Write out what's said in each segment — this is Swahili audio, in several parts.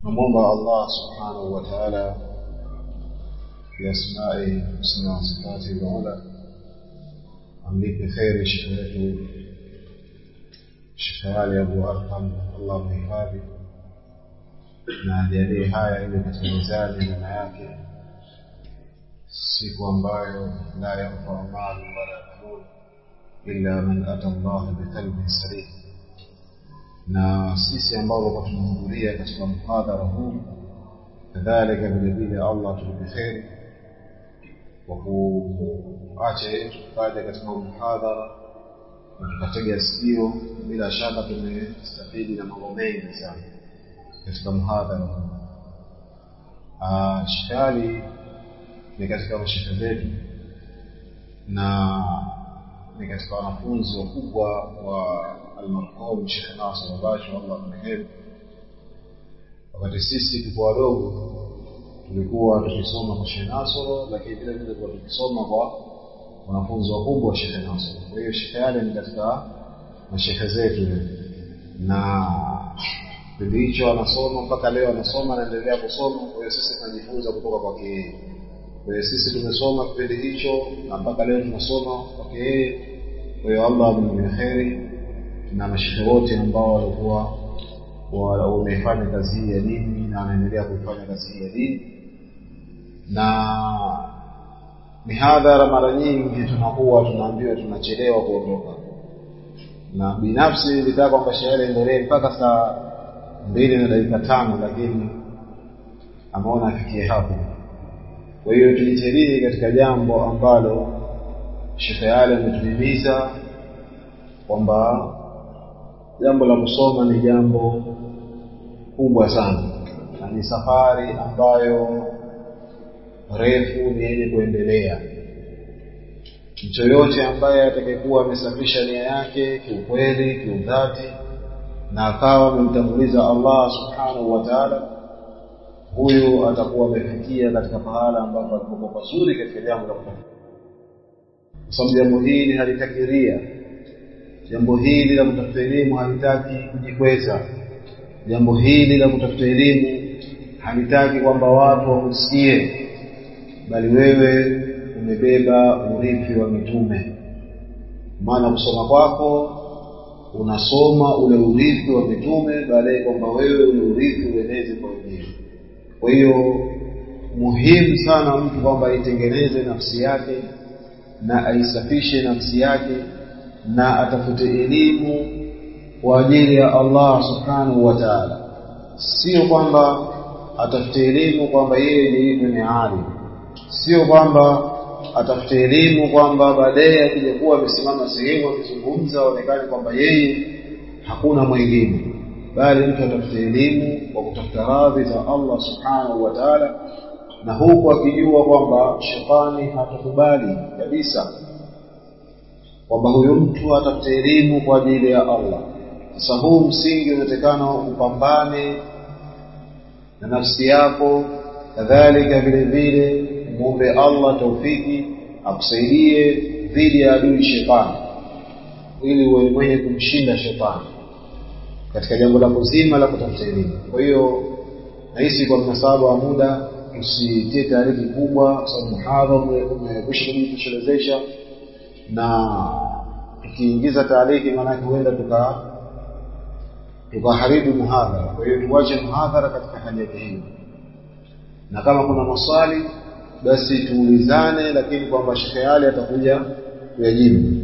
Namwomba Allah subhanahu wa ta'ala biasma'i husna wa sifati ula amlipe kheri shekhe wetu Sheikh Ali Abu Arqam, Allah mhifadhi na ajalie haya ili katika mizani na yake siku ambayo la yanfa'u malu wala banun illa man ata Allah biqalbin salim. Na sisi ambao kwa tunahudhuria katika mhadhara huu kadhalika vile vile Allah tulipe kheri kwa kuacha yetu baada katika mhadhara na tukatega sikio. Bila shaka tumestafidi na mambo mengi sana katika mhadhara huu. Sheikh Ali ni katika mashaikh wetu na ni katika wanafunzi wakubwa wa al-marhum Sheikh Nasr Basho, Allah mrehemu. Wakati sisi tulikuwa wadogo tulikuwa tukisoma kwa Sheikh Nasr, lakini vile vile tulikuwa tukisoma kwa wanafunzi wakubwa wa Sheikh Nasr. Kwa hiyo Sheikh Ali ni katika mashaikh zetu na kipindi hicho anasoma mpaka leo anasoma na anaendelea kusoma. Kwa hiyo sisi tunajifunza kutoka kwake yeye. Kwa hiyo sisi tumesoma kipindi hicho na mpaka leo tunasoma kwake yeye. Kwa hiyo Allah amlipe kheri na mashaikh wote ambao walikuwa wamefanya kazi hii ya dini na wanaendelea kufanya kazi hii ya dini. Na mihadhara mara nyingi tunakuwa tunaambiwa tunachelewa kuondoka, na binafsi nilitaka kwamba sherehe endelee mpaka saa 2:05, lakini ameona afikie hapo. Kwa hiyo tujitahidi katika jambo ambalo Sheikh Ali ametuhimiza kwamba jambo la kusoma ni jambo kubwa sana na ni safari ambayo refu, ni yenye kuendelea. Mtu yote ambaye atakayekuwa amesafisha nia yake kiukweli, kiudhati, na akawa amemtanguliza Allah subhanahu wa ta'ala, huyo atakuwa amefikia katika pahala ambapo alipokuwa pazuri katika jambo la kutafuta. Kwa sababu jambo hili halitakiria, jambo hili la kutafuta elimu halitaki kujikweza, jambo hili la kutafuta elimu halitaki kwamba watu wakusikie, bali wewe umebeba urithi wa mitume. Maana kusoma kwako unasoma ule urithi wa mitume, baadaye kwamba wewe ule urithi ueneze kwa wengine. Kwa hiyo muhimu sana mtu kwamba aitengeneze nafsi yake na aisafishe nafsi yake na atafute elimu kwa ajili ya Allah subhanahu wa ta'ala. Sio kwamba atafute elimu kwamba yeye ni alim, sio kwamba atafute elimu kwamba baadaye akija amesimama sehemu akizungumza aonekane kwamba yeye hakuna mwingine, bali mtu atafute elimu kwa kutafuta radhi za Allah subhanahu wa ta'ala, na huku akijua kwamba shetani hatakubali kabisa kwamba huyo mtu atafute elimu kwa ajili ya Allah. Sasa huu msingi unatakana upambane na nafsi yako, kadhalika vile vile muombe Allah taufiki akusaidie dhidi ya adui shetani, ili uwe mwenye kumshinda shetani katika jambo la kuzima la kutafuta elimu. Kwa hiyo nahisi kwa mnasaba wa muda usitie taarifa kubwa, kwa sababu muhadhara umekwisha kujitoshelezesha, na tukiingiza taarifa maana huenda tukaharibu muhadhara. Kwa hiyo tuache muhadhara katika hali yake hiyo, na kama kuna maswali basi tuulizane, lakini kwamba Sheikh Ali atakuja kuyajibu.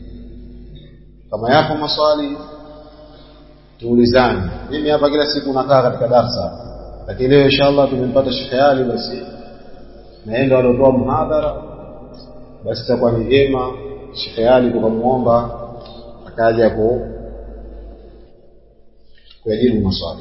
Kama yapo maswali tuulizane. Mimi hapa kila siku nakaa katika darasa, lakini leo inshallah tumempata Sheikh Ali, basi naenda walotoa muhadhara, basi itakuwa ni vyema Sheikh Ali tukamuomba akaja kuyajibu maswali.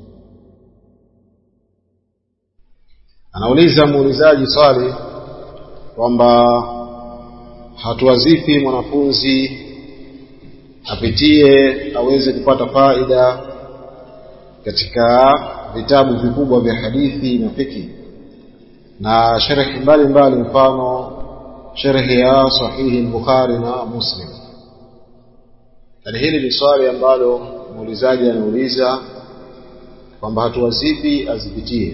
Anauliza muulizaji swali kwamba hatua zipi mwanafunzi apitie aweze kupata faida katika vitabu vikubwa vya hadithi na fiqh na sharh mbalimbali, mfano sharh ya sahihi al-Bukhari na Muslim. Hili ni swali ambalo muulizaji anauliza kwamba hatua zipi azipitie.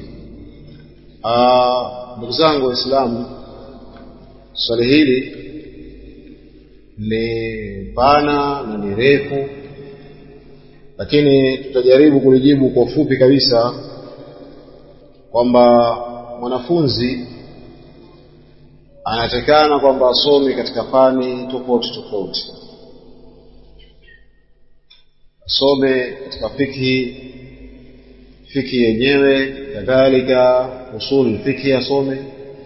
Ndugu zangu Waislamu, swali hili ni pana na ni refu, lakini tutajaribu kulijibu kwa ufupi kabisa kwamba mwanafunzi anatakana kwamba asome katika fani tofauti tofauti. Asome katika fikhi yenyewe, kadhalika usul fikhi asome,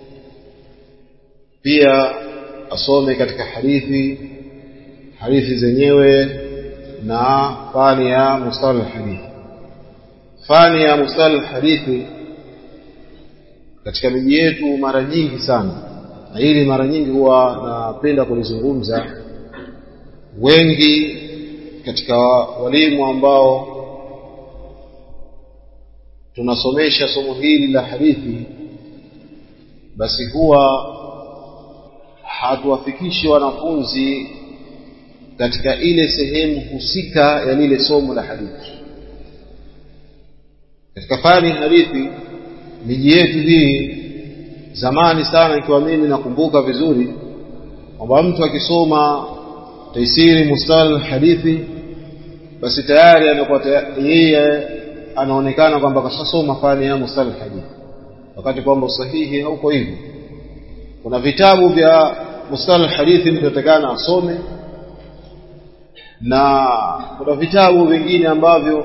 pia asome katika hadithi zenyewe na fani ya mustalah hadithi. Fani ya mustalah hadithi katika miji yetu mara nyingi sana, na hili mara nyingi huwa napenda kulizungumza, wengi katika walimu ambao tunasomesha somo hili la hadithi, basi huwa hatuwafikishi wanafunzi katika ile sehemu husika ya lile somo la hadithi. Katika fani hadithi miji yetu hii zamani sana, ikiwa mimi nakumbuka vizuri, kwamba mtu akisoma taisiri mustalah hadithi basi tayari anakuwa yeye anaonekana kwamba kashasoma fani ya mustalah hadithi, wakati kwamba usahihi hauko hivyo. Kuna vitabu vya mustalah hadithi mtu atakana asome, na kuna vitabu vingine ambavyo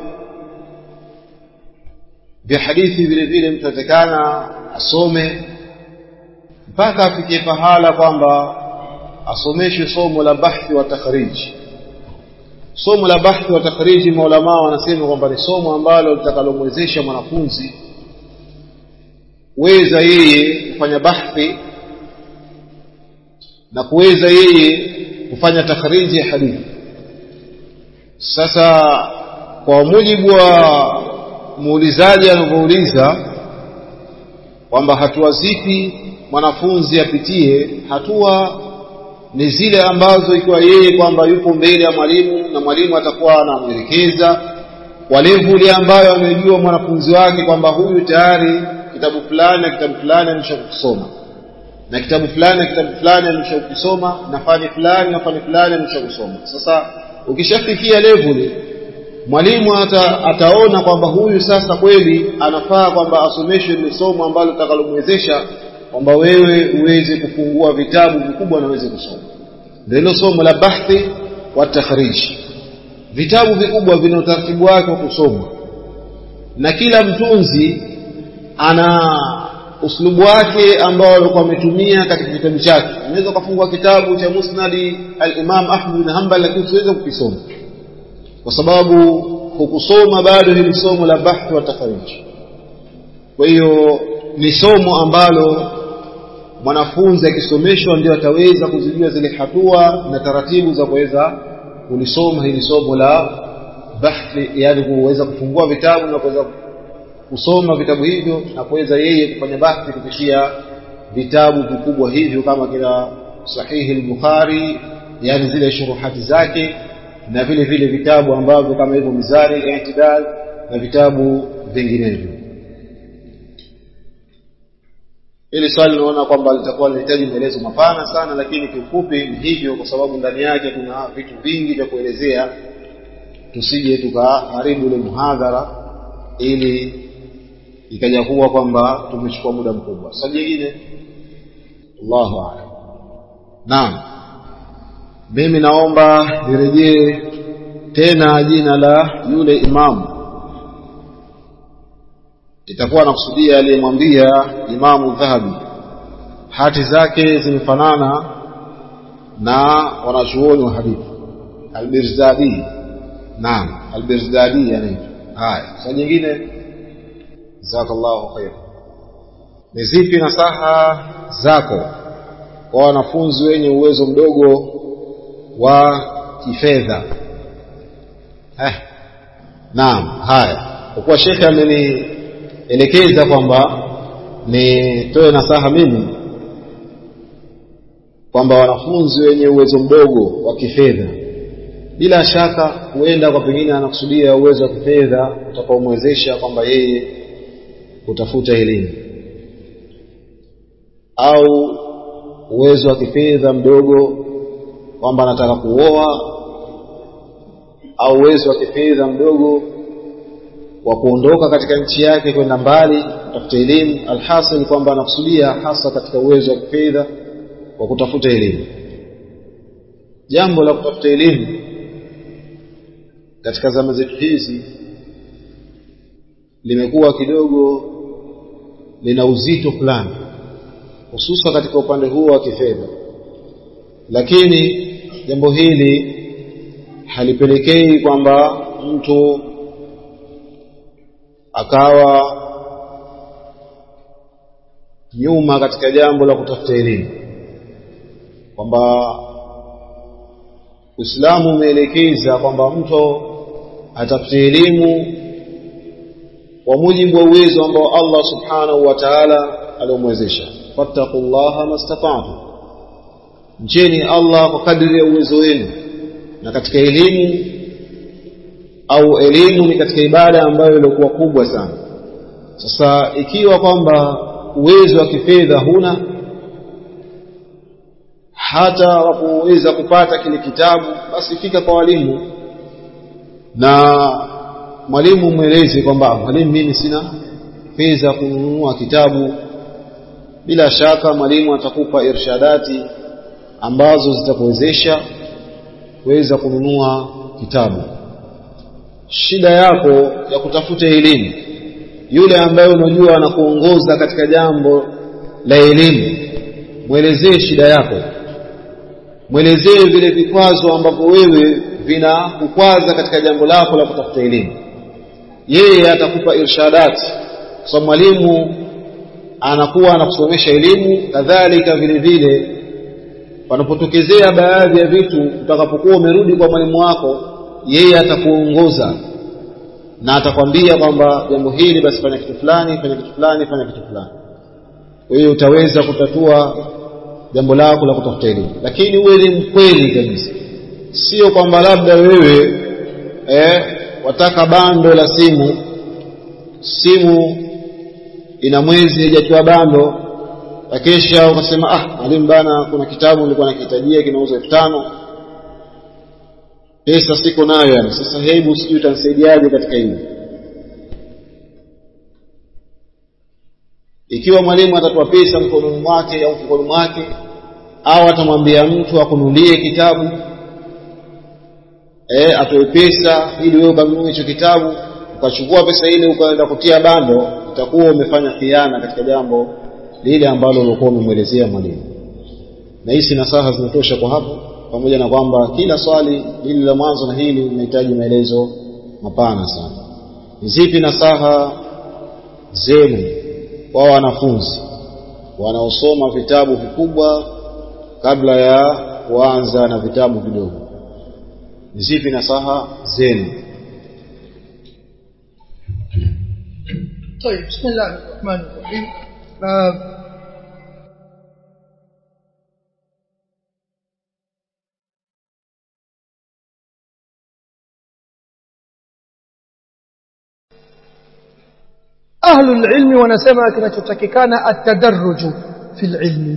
vya hadithi vile vile mtu atakana asome, mpaka afikie pahala kwamba asomeshwe somo la bahthi wa takhrij. Somo la bahthi wa takhrij, maulama wanasema kwamba ni somo ambalo litakalomwezesha mwanafunzi kuweza yeye kufanya bahthi na kuweza yeye kufanya takhriji ya hadithi. Sasa kwa mujibu wa muulizaji anavyouliza kwamba hatua zipi mwanafunzi apitie, hatua ni zile ambazo ikiwa yeye kwamba yupo mbele ya mwalimu na mwalimu atakuwa anamwelekeza kwa level ambayo amejua mwanafunzi wake kwamba huyu tayari kitabu fulani ameshakusoma, na kitabu fulani ameshakusoma, na fani fulani ameshakusoma. Sasa ukishafikia level, mwalimu ataona kwamba huyu sasa kweli anafaa kwamba asomeshwe ile somo ambalo litakalomwezesha kwamba wewe uweze kufungua vitabu vikubwa na uweze kusoma. Ndio somo la bahthi wa takhrij. Vitabu vikubwa vina utaratibu wake wa kusoma, na kila mtunzi ana uslubu wake ambao alikuwa ametumia katika kitabu chake. Unaweza kufungua kitabu cha Musnad al-Imam Ahmad bin Hanbal, lakini usiweze kukisoma kwa sababu hukusoma bado hili somo la bahthi wa takhrij. Kwa hiyo ni somo ambalo mwanafunzi akisomeshwa ndio ataweza kuzijua zile hatua na taratibu za kuweza kulisoma hili somo la bahthi, yani kuweza kufungua vitabu na kuweza kusoma vitabu hivyo na kuweza yeye kufanya bahthi kupitia vitabu vikubwa hivyo kama kila Sahih al-Bukhari, yani zile shuruhati zake, na vile vile vitabu ambavyo kama hivyo Mizani al-I'tidal na vitabu vinginevyo. Ili swali naona kwamba litakuwa linahitaji maelezo mapana sana, lakini kifupi ni hivyo, kwa sababu ndani yake kuna vitu vingi vya kuelezea, tusije tukaharibu ile muhadhara ili ikaja kuwa kwamba tumechukua muda mkubwa. Swali jingine, Allahu a'lam. Naam, mimi naomba nirejee tena jina la yule imamu. Itakuwa nakusudia aliyemwambia Imamu Dhahabi hati zake zimefanana na wanachuoni wa hadithi, Al-Birzadi. Naam, Al-Birzadi yani. Haya, swali jingine, jazakallahu khair. Ni zipi nasaha zako kwa wanafunzi wenye uwezo mdogo wa kifedha? Naam, haya. Kwa kuwa shekhe amenielekeza kwamba nitoe nasaha mimi kwamba wanafunzi wenye uwezo mdogo wa kifedha, bila shaka huenda kwa pengine anakusudia uwezo wa kifedha utakaomwezesha kwamba yeye kutafuta elimu, au uwezo wa kifedha mdogo kwamba anataka kuoa, au uwezo wa kifedha mdogo wa kuondoka katika nchi yake kwenda mbali kutafuta elimu. Alhasil kwamba anakusudia hasa katika uwezo wa kifedha wa kutafuta elimu. Jambo la kutafuta elimu katika zama zetu hizi limekuwa kidogo lina uzito fulani, hususan katika upande huo wa kifedha, lakini jambo hili halipelekei kwamba mtu akawa nyuma katika jambo la kutafuta elimu, kwamba Uislamu umeelekeza kwamba mtu atafute elimu kwa mujibu wa uwezo ambao Allah subhanahu wa ta'ala aliomwezesha. Fattaqullaha mastata'tum, mcheni Allah kwa kadri ya uwezo wenu. Na katika elimu, au elimu ni katika ibada ambayo ilikuwa kubwa sana. Sasa ikiwa kwamba uwezo wa kifedha huna hata wa kuweza kupata kile kitabu, basi fika kwa walimu na mwalimu mweleze kwamba mwalimu, mimi sina pesa kununua kitabu. Bila shaka mwalimu atakupa irshadati ambazo zitakuwezesha kuweza kununua kitabu. Shida yako ya kutafuta elimu, yule ambaye unajua anakuongoza katika jambo la elimu, mwelezee shida yako, mwelezee vile vikwazo ambavyo wewe vinakukwaza katika jambo lako la kutafuta elimu. Yeye atakupa irshadati, kwa sababu mwalimu anakuwa anakusomesha elimu. Kadhalika vile vile panapotokezea baadhi ya vitu, utakapokuwa umerudi kwa mwalimu wako, yeye atakuongoza na atakwambia kwamba jambo hili basi fanya kitu fulani, fanya kitu fulani, fanya kitu fulani. Kwa hiyo utaweza kutatua jambo lako la kutafuta elimu. Lakini uwe ni mkweli kabisa, sio kwamba labda wewe wataka bando la simu ina mwezi haijatoa bando, akesha ukasema mwalimu bana, kuna kitabu nilikuwa nakihitajia kinauzwa 5,000, pesa siko nayo yani. Sasa hebu sijui utanisaidiaje katika hili. Ikiwa mwalimu atatoa pesa mkononi mwake au mfukoni mwake, au atamwambia mtu akununulie kitabu, atoe pesa ili wewe ukanunue hicho kitabu, ukachukua pesa ile ukaenda kutia bando, utakuwa umefanya khiana katika jambo lile ambalo ulikuwa umemwelezea mwalimu. Na hizi nasaha zinatosha kwa hapo, pamoja na kwamba kila swali hili la mwanzo na hili linahitaji maelezo mapana sana. Ni zipi nasaha zenu kwa wanafunzi wanaosoma vitabu vikubwa kabla ya kuanza na vitabu vidogo? Ni zipi nasaha zenu? طيب بسم الله الرحمن الرحيم. أهل العلم wanasema kinachotakikana atadarruju fil ilmi,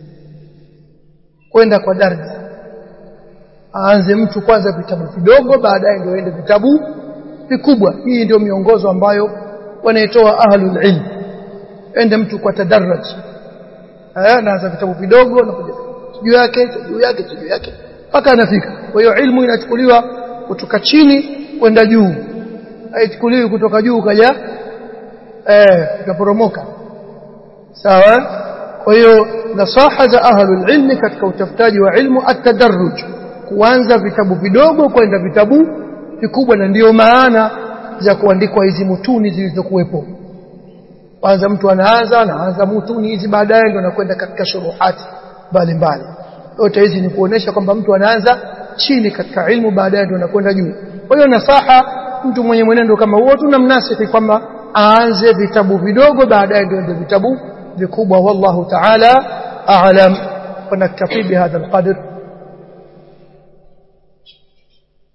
kwenda kwa daraja. Aanze mtu kwanza vitabu vidogo, baadaye ndio aende vitabu vikubwa. Hii ndio miongozo ambayo wanaitoa ahlul ilm. Ende mtu kwa tadarruj, anaanza vitabu vidogo na kuja juu yake mpaka anafika. Kwa hiyo ilmu inachukuliwa kutoka chini kwenda juu, haichukuliwi kutoka juu kaja kaporomoka. Sawa? Kwa hiyo nasaha za ahlul ilmi katika utafutaji wa ilmu atadarruj, kuanza vitabu vidogo kwenda vitabu vikubwa. Na ndiyo maana za kuandikwa hizi mutuni zilizokuwepo. Kwanza mtu anaanza mutuni hizi, baadaye ndio anakwenda katika shuruhati mbalimbali. Yote hizi ni kuonesha kwamba mtu anaanza chini katika ilmu, baadaye ndio anakwenda juu. Kwa hiyo nasaha mtu mwenye mwenendo kama huo tunamnasihi kwamba aanze vitabu vidogo, baadaye ndio vitabu vikubwa. Wallahu ta'ala a'lam. Wa naktafi bihadha alqadr.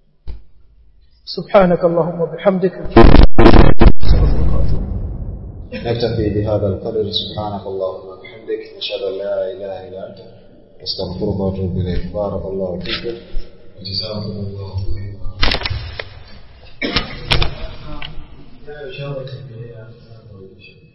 سبحانك اللهم وبحمدك نكتفي بهذا القدر. سبحانك اللهم وبحمدك نشهد ان لا اله الا انت نستغفرك ونتوب اليك. بارك الله فيكم وجزاكم الله خيرا.